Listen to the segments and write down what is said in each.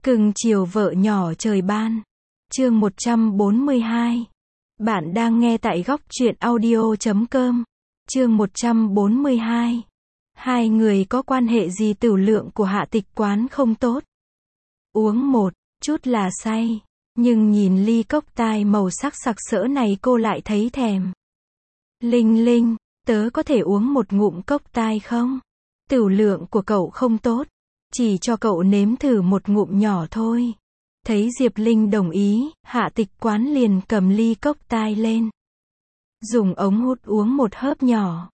Cưng chiều vợ nhỏ trời ban. Chương 142. Bạn đang nghe tại góc truyện audio.com. Chương 142. Hai người có quan hệ gì? Tửu lượng của Hạ Tịch Quán không tốt. Uống một chút là say, nhưng nhìn ly cốc tai màu sắc sặc sỡ này cô lại thấy thèm. Linh Linh, tớ có thể uống một ngụm cốc tai không? Tửu lượng của cậu không tốt, chỉ cho cậu nếm thử một ngụm nhỏ thôi. Thấy Diệp Linh đồng ý, Hạ Tịch Quán liền cầm ly cốc tai lên, dùng ống hút uống một hớp nhỏ.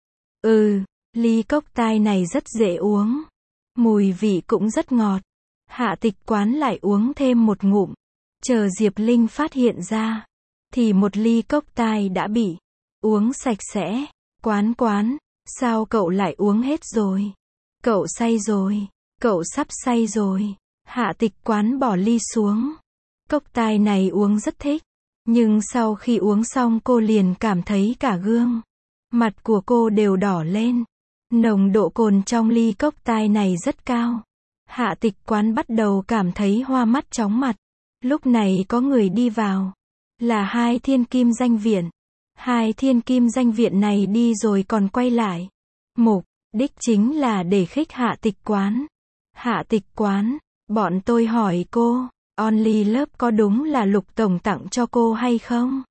Ly cốc tai này rất dễ uống, mùi vị cũng rất ngọt. Hạ Tịch Quán lại uống thêm một ngụm. Chờ Diệp Linh phát hiện ra, thì một ly cốc tai đã bị uống sạch sẽ. Quán, sao cậu lại uống hết rồi? Cậu say rồi, cậu sắp say rồi. Hạ Tịch Quán bỏ ly xuống. Cốc tai này uống rất thích, nhưng sau khi uống xong cô liền cảm thấy cả gương mặt của cô đều đỏ lên. Nồng độ cồn trong ly cốc tai này rất cao. Hạ Tịch Quán bắt đầu cảm thấy hoa mắt chóng mặt. Lúc này có người đi vào, là hai thiên kim danh viện. Hai thiên kim danh viện này đi rồi còn quay lại, mục đích chính là để khích Hạ Tịch Quán. Hạ Tịch Quán, bọn tôi hỏi cô, Only Love có đúng là Lục tổng tặng cho cô hay không?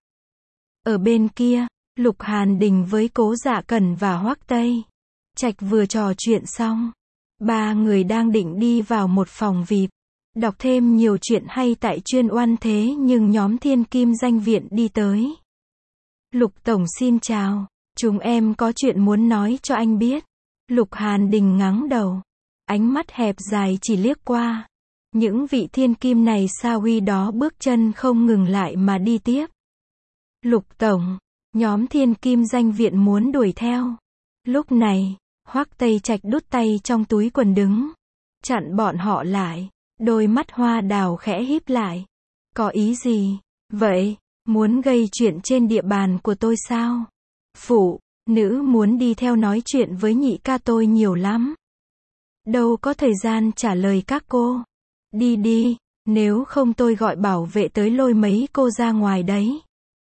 Ở bên kia, Lục Hàn Đình với Cố Dạ Cẩn và Hoắc Tây Trạch vừa trò chuyện xong, ba người đang định đi vào một phòng VIP, đọc thêm nhiều chuyện hay tại Chuyên Oan, thế nhưng nhóm thiên kim danh viện đi tới. Lục tổng xin chào, chúng em có chuyện muốn nói cho anh biết. Lục Hàn Đình ngáng đầu, ánh mắt hẹp dài chỉ liếc qua những vị thiên kim này, sa huy đó bước chân không ngừng lại mà đi tiếp. Lục tổng, nhóm thiên kim danh viện muốn đuổi theo. Lúc này, Hoắc Tây Trạch đút tay trong túi quần đứng chặn bọn họ lại, đôi mắt hoa đào khẽ híp lại. Có ý gì vậy? Muốn gây chuyện trên địa bàn của tôi sao? Phụ nữ muốn đi theo nói chuyện với nhị ca tôi nhiều lắm, đâu có thời gian trả lời các cô. Đi, nếu không tôi gọi bảo vệ tới lôi mấy cô ra ngoài đấy.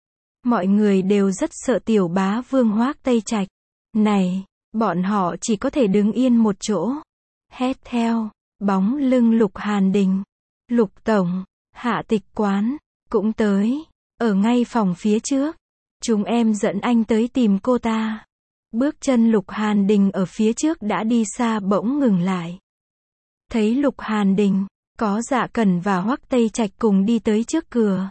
Mọi người đều rất sợ tiểu bá vương Hoắc Tây Trạch này, bọn họ chỉ có thể đứng yên một chỗ, hét theo bóng lưng Lục Hàn Đình. Lục tổng, Hạ Tịch Quán cũng tới, ở ngay phòng phía trước. Chúng em dẫn anh tới tìm cô ta. Bước chân Lục Hàn Đình ở phía trước đã đi xa bỗng ngừng lại. Thấy Lục Hàn Đình, có Dạ Cẩn và Hoắc Tây Trạch cùng đi tới trước cửa.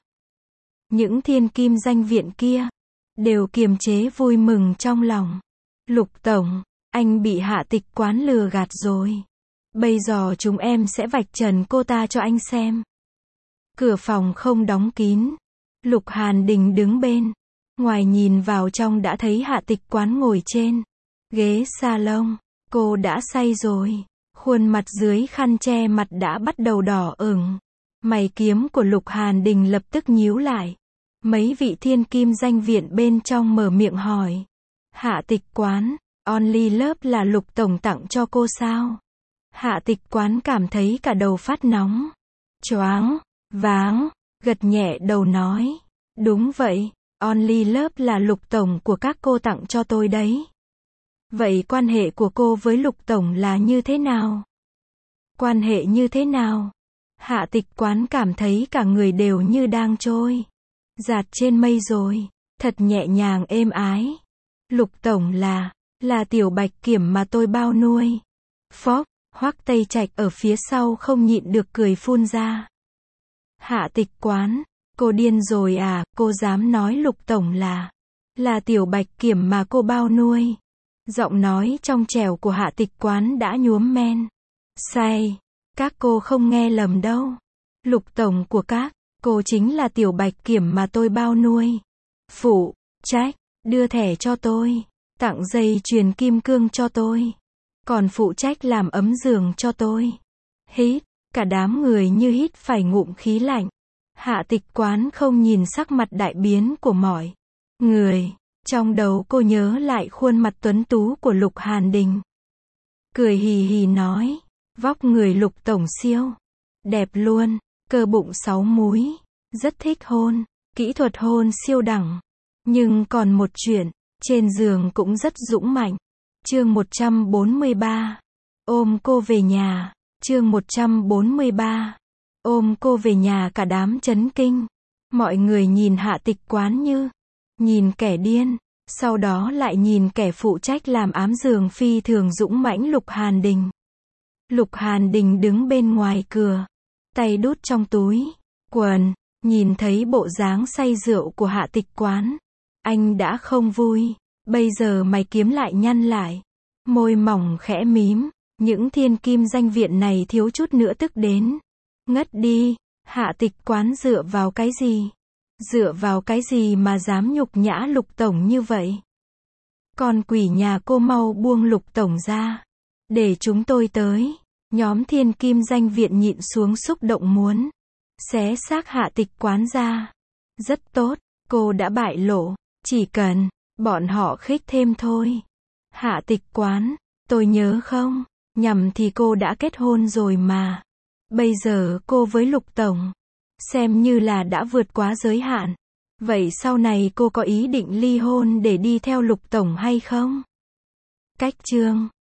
Những thiên kim danh viện kia đều kiềm chế vui mừng trong lòng. Lục tổng, anh bị Hạ Tịch Quán lừa gạt rồi. Bây giờ chúng em sẽ vạch trần cô ta cho anh xem. Cửa phòng không đóng kín. Lục Hàn Đình đứng bên ngoài nhìn vào trong đã thấy Hạ Tịch Quán ngồi trên ghế salon. Cô đã say rồi, khuôn mặt dưới khăn che mặt đã bắt đầu đỏ ửng. Mày kiếm của Lục Hàn Đình lập tức nhíu lại. Mấy vị thiên kim danh viện bên trong mở miệng hỏi. Hạ Tịch Quán, Only Love là Lục tổng tặng cho cô sao? Hạ Tịch Quán cảm thấy cả đầu phát nóng, choáng váng, gật nhẹ đầu nói. Đúng vậy, Only Love là Lục tổng của các cô tặng cho tôi đấy. Vậy quan hệ của cô với Lục tổng là như thế nào? Quan hệ như thế nào? Hạ Tịch Quán cảm thấy cả người đều như đang trôi dạt trên mây rồi, thật nhẹ nhàng êm ái. Lục tổng là tiểu bạch kiểm mà tôi bao nuôi. Phốc, Hoắc Tây Trạch ở phía sau không nhịn được cười phun ra. Hạ Tịch Quán, cô điên rồi à? Cô dám nói Lục tổng là tiểu bạch kiểm mà cô bao nuôi? Giọng nói trong trẻo của Hạ Tịch Quán đã nhuốm men say. Các cô không nghe lầm đâu. Lục tổng của các cô chính là tiểu bạch kiểm mà tôi bao nuôi. Phụ trách đưa thẻ cho tôi, tặng dây chuyền kim cương cho tôi, còn phụ trách làm ấm giường cho tôi. Hít, cả đám người như hít phải ngụm khí lạnh. Hạ Tịch Quán không nhìn sắc mặt đại biến của mọi người. Trong đầu cô nhớ lại khuôn mặt tuấn tú của Lục Hàn Đình. Cười hì hì nói, vóc người Lục tổng siêu Đẹp luôn, cơ bụng 6 múi, rất thích hôn, kỹ thuật hôn siêu đẳng. Nhưng còn một chuyện, trên giường cũng rất dũng mạnh. Chương 143. Ôm cô về nhà. Chương 143. Ôm cô về nhà, cả đám chấn kinh. Mọi người nhìn Hạ Tịch Quán như nhìn kẻ điên, sau đó lại nhìn kẻ phụ trách làm ám giường phi thường dũng mãnh Lục Hàn Đình. Lục Hàn Đình đứng bên ngoài cửa, tay đút trong túi quần, nhìn thấy bộ dáng say rượu của Hạ Tịch Quán, anh đã không vui. Bây giờ mày kiếm lại nhăn lại, môi mỏng khẽ mím, những thiên kim danh viện này thiếu chút nữa tức đến ngất đi. Hạ Tịch Quán dựa vào cái gì? Dựa vào cái gì mà dám nhục nhã Lục tổng như vậy? Con quỷ nhà cô mau buông Lục tổng ra, để chúng tôi tới. Nhóm thiên kim danh viện nhịn xuống xúc động muốn xé xác Hạ Tịch Quán ra. Rất tốt, cô đã bại lộ, chỉ cần bọn họ khích thêm thôi. Hạ Tịch Quán, tôi nhớ không nhầm thì cô đã kết hôn rồi mà. Bây giờ cô với Lục tổng xem như là đã vượt quá giới hạn. Vậy sau này cô có ý định ly hôn để đi theo Lục tổng hay không? Cách chương